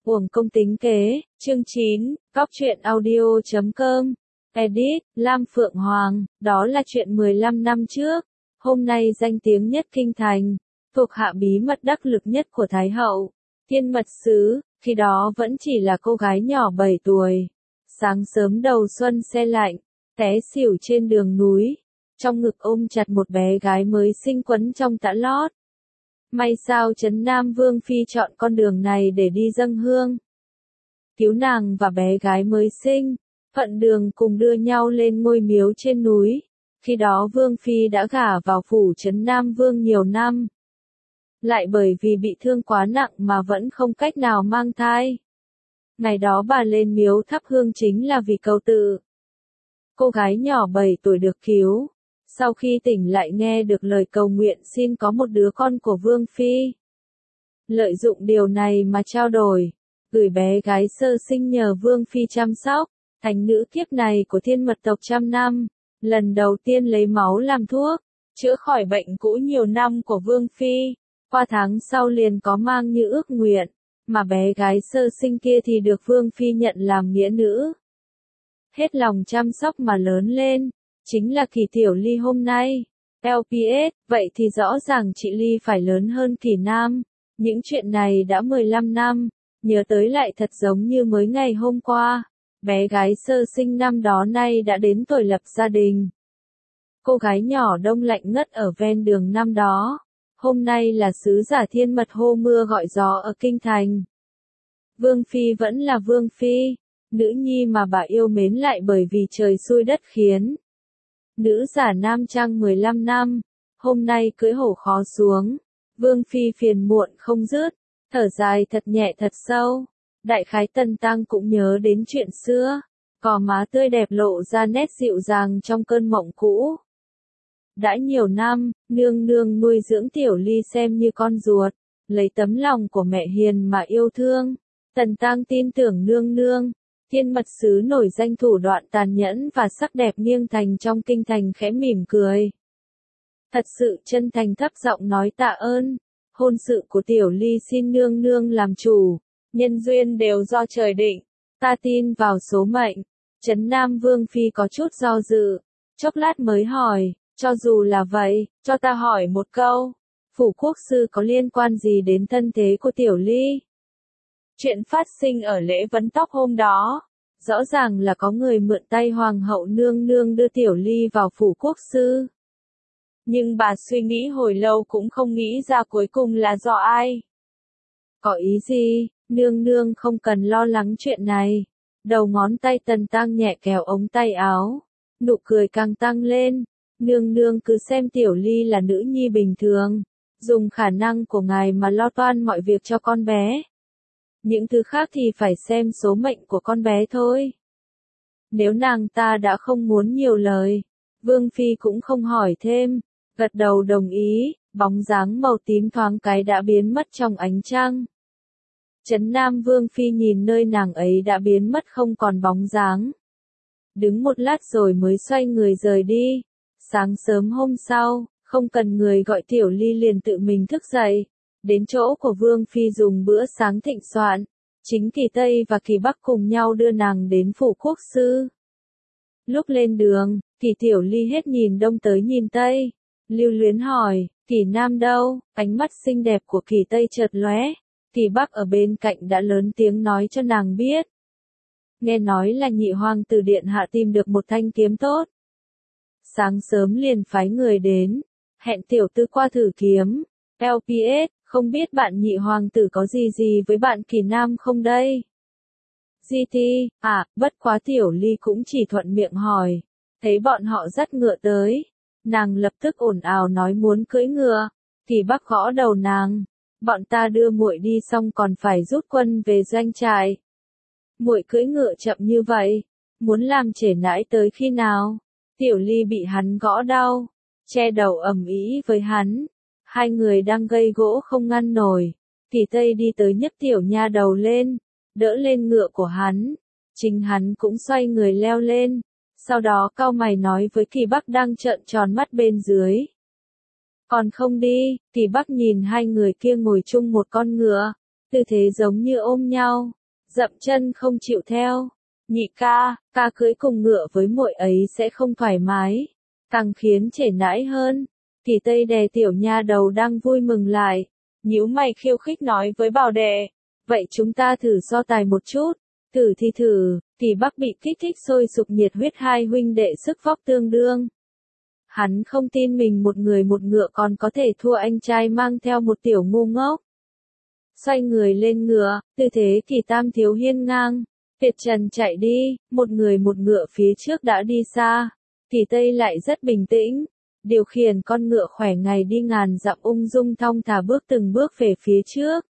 Uổng công tính kế, chương 9, Cóc truyện audio.com, edit, Lam Phượng Hoàng, đó là chuyện 15 năm trước. Hôm nay danh tiếng nhất kinh thành, thuộc hạ bí mật đắc lực nhất của Thái hậu, Thiên Mật Sứ, khi đó vẫn chỉ là cô gái nhỏ 7 tuổi. Sáng sớm đầu xuân se lạnh, té xỉu trên đường núi, trong ngực ôm chặt một bé gái mới sinh quấn trong tã lót. May sao Trấn Nam Vương Phi chọn con đường này để đi dâng hương, cứu nàng và bé gái mới sinh, thuận đường cùng đưa nhau lên ngôi miếu trên núi. Khi đó Vương Phi đã gả vào phủ Trấn Nam Vương nhiều năm, lại bởi vì bị thương quá nặng mà vẫn không cách nào mang thai. Ngày đó bà lên miếu thắp hương chính là vì cầu tự. Cô gái nhỏ 7 tuổi được cứu, sau khi tỉnh lại nghe được lời cầu nguyện xin có một đứa con của Vương Phi. Lợi dụng điều này mà trao đổi, gửi bé gái sơ sinh nhờ Vương Phi chăm sóc, thành nữ kiếp này của thiên mật tộc trăm năm, lần đầu tiên lấy máu làm thuốc, chữa khỏi bệnh cũ nhiều năm của Vương Phi. Qua tháng sau liền có mang như ước nguyện, mà bé gái sơ sinh kia thì được Vương Phi nhận làm nghĩa nữ. Hết lòng chăm sóc mà lớn lên, chính là Kỳ Tiểu Ly hôm nay. LPS, vậy thì rõ ràng chị Ly phải lớn hơn Kỳ Nam. Những chuyện này đã 15 năm, nhớ tới lại thật giống như mới ngày hôm qua. Bé gái sơ sinh năm đó nay đã đến tuổi lập gia đình. Cô gái nhỏ đông lạnh ngất ở ven đường năm đó, hôm nay là sứ giả thiên mật hô mưa gọi gió ở kinh thành. Vương Phi vẫn là Vương Phi, nữ nhi mà bà yêu mến lại bởi vì trời xui đất khiến. Nữ giả nam trang 15 năm, hôm nay cưỡi hổ khó xuống. Vương Phi phiền muộn không dứt, thở dài thật nhẹ thật sâu. Đại khái Tần Tăng cũng nhớ đến chuyện xưa, cò má tươi đẹp lộ ra nét dịu dàng trong cơn mộng cũ. Đã nhiều năm, nương nương nuôi dưỡng Tiểu Ly xem như con ruột, lấy tấm lòng của mẹ hiền mà yêu thương. Tần Tăng tin tưởng nương nương. Thiên Mật Sứ nổi danh thủ đoạn tàn nhẫn và sắc đẹp nghiêng thành trong kinh thành khẽ mỉm cười. Thật sự chân thành thấp giọng nói tạ ơn. Hôn sự của Tiểu Ly xin nương nương làm chủ. Nhân duyên đều do trời định. Ta tin vào số mệnh. Trấn Nam Vương Phi có chút do dự, chốc lát mới hỏi, cho dù là vậy, cho ta hỏi một câu. Phủ quốc sư có liên quan gì đến thân thế của Tiểu Ly? Chuyện phát sinh ở lễ vấn tóc hôm đó, rõ ràng là có người mượn tay hoàng hậu nương nương đưa Tiểu Ly vào phủ quốc sư. Nhưng bà suy nghĩ hồi lâu cũng không nghĩ ra cuối cùng là do ai. Có ý gì, nương nương không cần lo lắng chuyện này. Đầu ngón tay Tần Tăng nhẹ kéo ống tay áo, nụ cười càng tăng lên. Nương nương cứ xem Tiểu Ly là nữ nhi bình thường, dùng khả năng của ngài mà lo toan mọi việc cho con bé. Những thứ khác thì phải xem số mệnh của con bé thôi. Nếu nàng ta đã không muốn nhiều lời, Vương Phi cũng không hỏi thêm, gật đầu đồng ý, bóng dáng màu tím thoáng cái đã biến mất trong ánh trăng. Trấn Nam Vương Phi nhìn nơi nàng ấy đã biến mất không còn bóng dáng. Đứng một lát rồi mới xoay người rời đi. Sáng sớm hôm sau, không cần người gọi Tiểu Ly liền tự mình thức dậy. Đến chỗ của Vương Phi dùng bữa sáng thịnh soạn, chính Kỳ Tây và Kỳ Bắc cùng nhau đưa nàng đến phủ quốc sư. Lúc lên đường, Kỳ Tiểu Ly hết nhìn đông tới nhìn tây, lưu luyến hỏi, Kỳ Nam đâu? Ánh mắt xinh đẹp của Kỳ Tây chợt lóe, Kỳ Bắc ở bên cạnh đã lớn tiếng nói cho nàng biết. Nghe nói là nhị hoàng tử điện hạ tìm được một thanh kiếm tốt. Sáng sớm liền phái người đến, hẹn tiểu tư qua thử kiếm. LPS, không biết bạn nhị hoàng tử có gì với bạn Kỳ Nam không đây? GT, bất quá Tiểu Ly cũng chỉ thuận miệng hỏi. Thấy bọn họ dắt ngựa tới, nàng lập tức ồn ào nói muốn cưỡi ngựa. Kỳ Bắc gõ đầu nàng, bọn ta đưa muội đi xong còn phải rút quân về doanh trại. Muội cưỡi ngựa chậm như vậy, muốn làm trễ nãi tới khi nào? Tiểu Ly bị hắn gõ đau, che đầu ầm ĩ với hắn. Hai người đang gây gỗ không ngăn nổi. Kỳ Tây đi tới nhấc tiểu nha đầu lên, đỡ lên ngựa của hắn. Chính hắn cũng xoay người leo lên. Sau đó cau mày nói với Kỳ Bắc đang trợn tròn mắt bên dưới. Còn không đi, Kỳ Bắc nhìn hai người kia ngồi chung một con ngựa, tư thế giống như ôm nhau, dậm chân không chịu theo. Nhị ca, ca cưỡi cùng ngựa với muội ấy sẽ không thoải mái, càng khiến trễ nãi hơn. Kỳ Tây đè tiểu nha đầu đang vui mừng lại, nhíu mày khiêu khích nói với Bảo Đệ, vậy chúng ta thử so tài một chút. Thử thì thử, Kỳ Bắc bị kích thích sôi sục nhiệt huyết, hai huynh đệ sức vóc tương đương. Hắn không tin mình một người một ngựa còn có thể thua anh trai mang theo một tiểu ngu ngốc. Xoay người lên ngựa, tư thế Kỳ Tam thiếu hiên ngang, tuyệt trần chạy đi, một người một ngựa phía trước đã đi xa. Kỳ Tây lại rất bình tĩnh, điều khiển con ngựa khỏe ngày đi ngàn dặm ung dung thong thả bước từng bước về phía trước.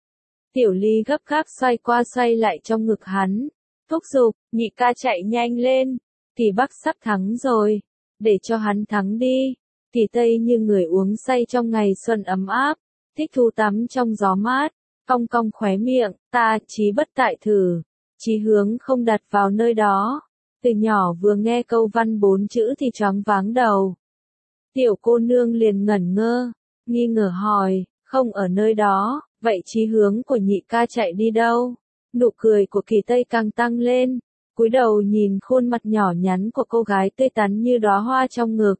Tiểu Ly gấp gáp xoay qua xoay lại trong ngực hắn, thúc giục, nhị ca chạy nhanh lên, Kỳ Bắc sắp thắng rồi, để cho hắn thắng đi. Kỳ Tây như người uống say trong ngày xuân ấm áp, thích thú tắm trong gió mát, cong cong khóe miệng, ta chí bất tại thử, chí hướng không đặt vào nơi đó. Từ nhỏ vừa nghe câu văn 4 chữ thì choáng váng đầu. Tiểu cô nương liền ngẩn ngơ, nghi ngờ hỏi, không ở nơi đó, vậy chí hướng của nhị ca chạy đi đâu? Nụ cười của Kỳ Tây càng tăng lên, cúi đầu nhìn khuôn mặt nhỏ nhắn của cô gái tươi tắn như đóa hoa trong ngực.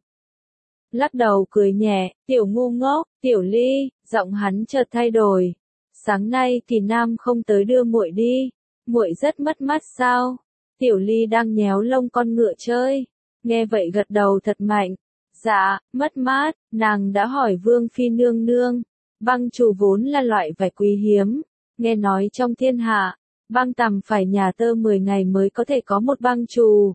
Lắc đầu cười nhẹ, tiểu ngu ngốc, Tiểu Ly, giọng hắn chợt thay đổi. Sáng nay Kỳ Nam không tới đưa muội đi, muội rất mất mát sao? Tiểu Ly đang nhéo lông con ngựa chơi, nghe vậy gật đầu thật mạnh. Dạ, mất mát, nàng đã hỏi Vương Phi nương nương. Băng trù vốn là loại vải quý hiếm, nghe nói trong thiên hạ, băng tằm phải nhả tơ 10 ngày mới có thể có một băng trù.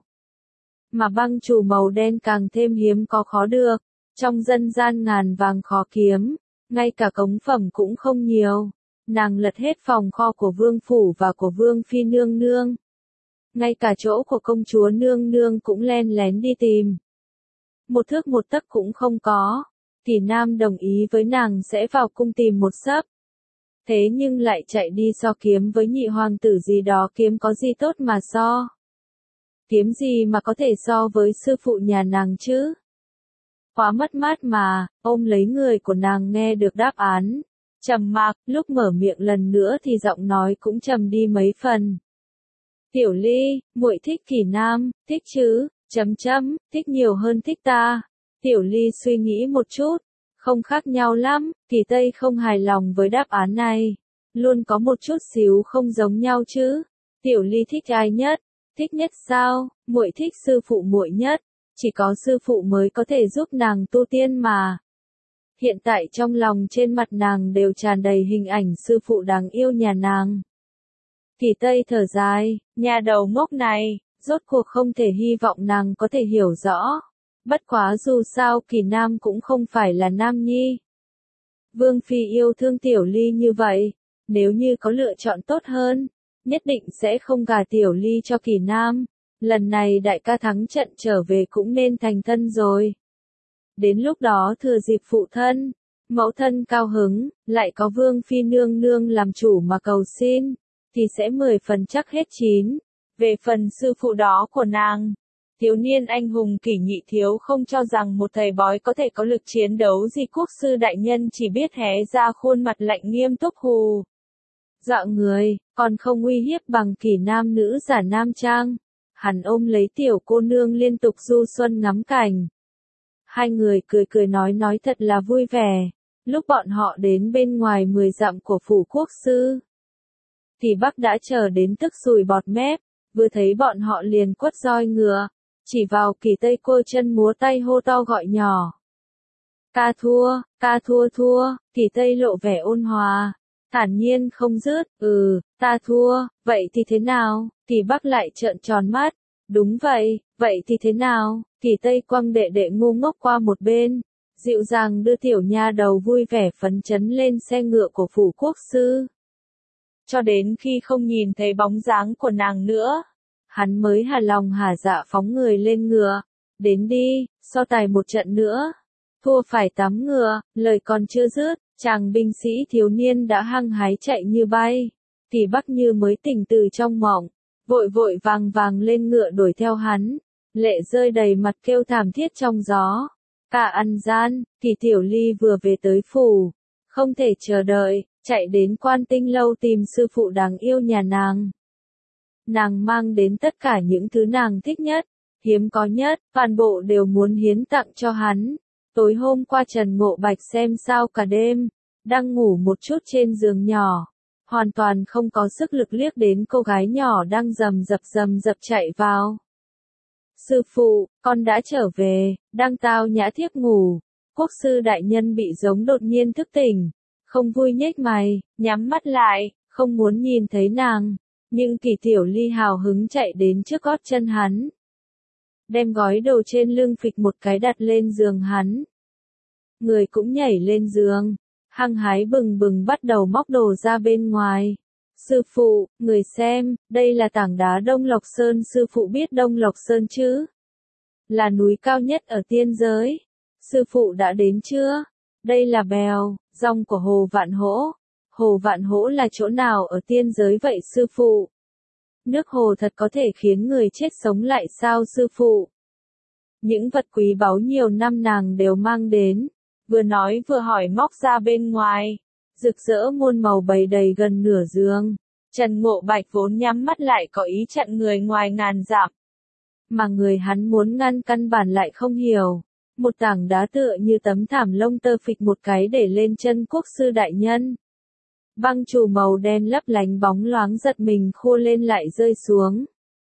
Mà băng trù màu đen càng thêm hiếm có khó được, trong dân gian ngàn vàng khó kiếm, ngay cả cống phẩm cũng không nhiều. Nàng lật hết phòng kho của Vương Phủ và của Vương Phi nương nương. Ngay cả chỗ của công chúa nương nương cũng len lén đi tìm. Một thước một tấc cũng không có. Kỳ Nam đồng ý với nàng sẽ vào cung tìm một sấp. Thế nhưng lại chạy đi so kiếm với nhị hoàng tử gì đó, kiếm có gì tốt mà so. Kiếm gì mà có thể so với sư phụ nhà nàng chứ? Quá mất mát mà, ôm lấy người của nàng nghe được đáp án. Trầm mặc, lúc mở miệng lần nữa thì giọng nói cũng trầm đi mấy phần. Tiểu Ly, muội thích Kỳ Nam, thích chứ, thích nhiều hơn thích ta. Tiểu Ly suy nghĩ một chút, không khác nhau lắm, Kỳ Tây không hài lòng với đáp án này. Luôn có một chút xíu không giống nhau chứ. Tiểu Ly thích ai nhất? Thích nhất sao? Muội thích sư phụ muội nhất, chỉ có sư phụ mới có thể giúp nàng tu tiên mà. Hiện tại trong lòng trên mặt nàng đều tràn đầy hình ảnh sư phụ đáng yêu nhà nàng. Kỳ Tây thở dài, nhà đầu ngốc này, rốt cuộc không thể hy vọng nàng có thể hiểu rõ. Bất quá dù sao Kỳ Nam cũng không phải là nam nhi. Vương Phi yêu thương Tiểu Ly như vậy, nếu như có lựa chọn tốt hơn, nhất định sẽ không gả Tiểu Ly cho Kỳ Nam. Lần này đại ca thắng trận trở về cũng nên thành thân rồi. Đến lúc đó thừa dịp phụ thân, mẫu thân cao hứng, lại có Vương Phi nương nương làm chủ mà cầu xin, thì sẽ 10 phần chắc hết 9. Về phần sư phụ đó của nàng, thiếu niên anh hùng Kỷ Nhị Thiếu không cho rằng một thầy bói có thể có lực chiến đấu gì, quốc sư đại nhân chỉ biết hé ra khuôn mặt lạnh nghiêm túc hù dọa người, còn không uy hiếp bằng Kỳ Nam nữ giả nam trang. Hắn ôm lấy tiểu cô nương liên tục du xuân ngắm cảnh. Hai người cười cười nói thật là vui vẻ. Lúc bọn họ đến bên ngoài 10 dặm của phủ quốc sư, Kỳ Bắc đã chờ đến tức sùi bọt mép, vừa thấy bọn họ liền quất roi ngựa, chỉ vào Kỳ Tây côi chân múa tay hô to gọi nhỏ. Ca thua, Kỳ Tây lộ vẻ ôn hòa, thản nhiên không dứt, ta thua, vậy thì thế nào? Kỳ Bắc lại trợn tròn mắt, đúng vậy thì thế nào? Kỳ Tây quăng đệ đệ ngu ngốc qua một bên, dịu dàng đưa tiểu nha đầu vui vẻ phấn chấn lên xe ngựa của phủ quốc sư. Cho đến khi không nhìn thấy bóng dáng của nàng nữa, hắn mới hà lòng hà dạ phóng người lên ngựa. Đến đi, so tài một trận nữa. Thua phải tắm ngựa, lời còn chưa dứt, chàng binh sĩ thiếu niên đã hăng hái chạy như bay. Kỳ Bắc như mới tỉnh từ trong mộng, vội vội vàng lên ngựa đuổi theo hắn. Lệ rơi đầy mặt kêu thảm thiết trong gió. Cả ăn gian, Kỳ Tiểu Ly vừa về tới phủ, không thể chờ đợi, chạy đến Quan Tinh lâu tìm sư phụ đáng yêu nhà nàng. Nàng mang đến tất cả những thứ nàng thích nhất, hiếm có nhất, toàn bộ đều muốn hiến tặng cho hắn. Tối hôm qua Trần Ngộ Bạch xem sao cả đêm, đang ngủ một chút trên giường nhỏ, hoàn toàn không có sức lực liếc đến cô gái nhỏ đang rầm rập chạy vào. Sư phụ, con đã trở về, đang tao nhã thiếp ngủ. Quốc sư đại nhân bị giống đột nhiên thức tỉnh, không vui nhếch mày, nhắm mắt lại, không muốn nhìn thấy nàng. Nhưng Kỳ Tiểu Ly hào hứng chạy đến trước gót chân hắn, đem gói đồ trên lưng phịch một cái đặt lên giường hắn. Người cũng nhảy lên giường, hăng hái bừng bừng bắt đầu móc đồ ra bên ngoài. Sư phụ, người xem, đây là tảng đá Đông Lộc Sơn. Sư phụ biết Đông Lộc Sơn chứ? Là núi cao nhất ở tiên giới. Sư phụ đã đến chưa? Đây là bèo, dòng của Hồ Vạn Hỗ. Hồ Vạn Hỗ là chỗ nào ở tiên giới vậy sư phụ? Nước hồ thật có thể khiến người chết sống lại sao sư phụ? Những vật quý báu nhiều năm nàng đều mang đến, vừa nói vừa hỏi móc ra bên ngoài, rực rỡ muôn màu bày đầy gần nửa giường. Trần Ngộ Bạch vốn nhắm mắt lại có ý chặn người ngoài ngàn dặm, mà người hắn muốn ngăn căn bản lại không hiểu. Một tảng đá tựa như tấm thảm lông tơ phịch một cái để lên chân quốc sư đại nhân. Băng chùm màu đen lấp lánh bóng loáng giật mình khô lên lại rơi xuống.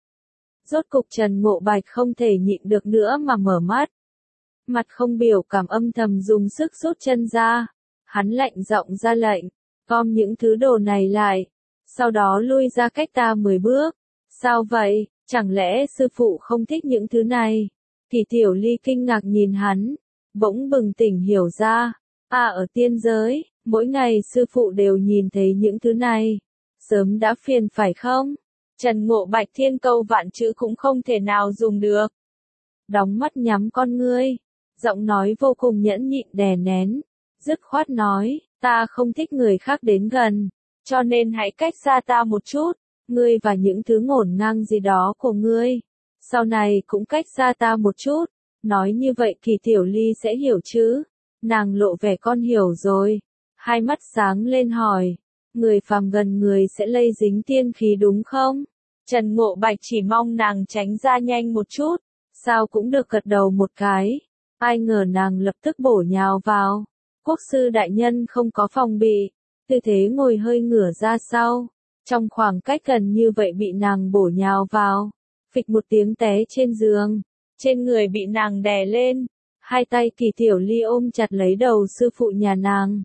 Rốt cục Trần Ngộ Bạch không thể nhịn được nữa mà mở mắt. Mặt không biểu cảm âm thầm dùng sức rút chân ra. Hắn lạnh giọng ra lệnh, gom những thứ đồ này lại. Sau đó lui ra cách ta 10 bước. Sao vậy, chẳng lẽ sư phụ không thích những thứ này? Kỳ Tiểu Ly kinh ngạc nhìn hắn, bỗng bừng tỉnh hiểu ra. Ở tiên giới, mỗi ngày sư phụ đều nhìn thấy những thứ này. Sớm đã phiền phải không? Trần Ngộ Bạch thiên câu vạn chữ cũng không thể nào dùng được. Đóng mắt nhắm con ngươi, giọng nói vô cùng nhẫn nhịn đè nén, dứt khoát nói, ta không thích người khác đến gần, cho nên hãy cách xa ta một chút, ngươi và những thứ ngổn ngang gì đó của ngươi. Sau này cũng cách xa ta một chút, nói như vậy Kỳ Tiểu Ly sẽ hiểu chứ? Nàng lộ vẻ con hiểu rồi, hai mắt sáng lên hỏi, người phàm gần người sẽ lây dính tiên khí đúng không? Trần Ngộ Bạch chỉ mong nàng tránh ra nhanh một chút, sao cũng được gật đầu một cái. Ai ngờ nàng lập tức bổ nhào vào. Quốc sư đại nhân không có phòng bị, tư thế ngồi hơi ngửa ra sau. Trong khoảng cách gần như vậy bị nàng bổ nhào vào, phịch một tiếng té trên giường, trên người bị nàng đè lên. Hai tay Kỳ Tiểu Ly ôm chặt lấy đầu sư phụ nhà nàng,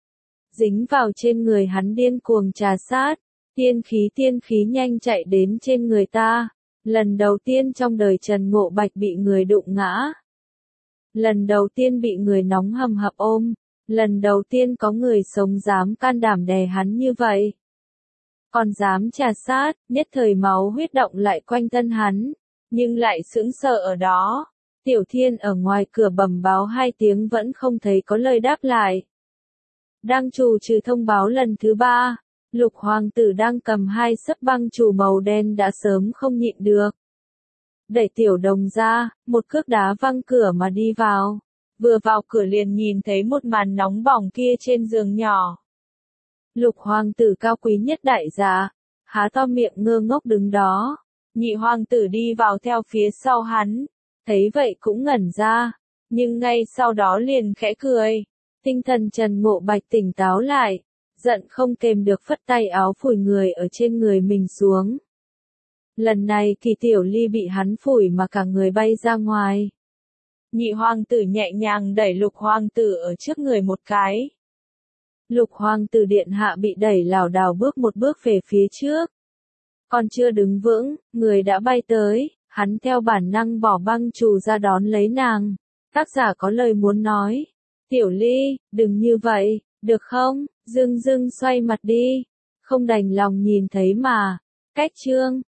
dính vào trên người hắn điên cuồng trà sát. Tiên khí nhanh chạy đến trên người ta. Lần đầu tiên trong đời Trần Ngộ Bạch bị người đụng ngã. Lần đầu tiên bị người nóng hầm hập ôm. Lần đầu tiên có người sống dám can đảm đè hắn như vậy. Còn dám trà sát, nhất thời máu huyết động lại quanh thân hắn. Nhưng lại sững sờ ở đó. Tiểu Thiên ở ngoài cửa bẩm báo 2 tiếng vẫn không thấy có lời đáp lại. Đang trù trừ thông báo lần thứ 3. Lục hoàng tử đang cầm 2 sấp băng chùm màu đen đã sớm không nhịn được. Đẩy Tiểu Đồng ra, một cước đá văng cửa mà đi vào. Vừa vào cửa liền nhìn thấy một màn nóng bỏng kia trên giường nhỏ. Lục hoàng tử cao quý nhất đại gia, há to miệng ngơ ngốc đứng đó. Nhị hoàng tử đi vào theo phía sau hắn, thấy vậy cũng ngẩn ra, nhưng ngay sau đó liền khẽ cười. Tinh thần Trần Ngộ Bạch tỉnh táo lại, giận không kềm được phất tay áo phủi người ở trên người mình xuống. Lần này Kỳ Tiểu Ly bị hắn phủi mà cả người bay ra ngoài. Nhị hoàng tử nhẹ nhàng đẩy lục hoàng tử ở trước người một cái. Lục hoàng tử điện hạ bị đẩy lảo đảo bước một bước về phía trước. Còn chưa đứng vững, người đã bay tới, hắn theo bản năng bỏ băng chù ra đón lấy nàng. Tác giả có lời muốn nói. Tiểu Ly, đừng như vậy, được không? Dưng dưng xoay mặt đi. Không đành lòng nhìn thấy mà. Cách chương.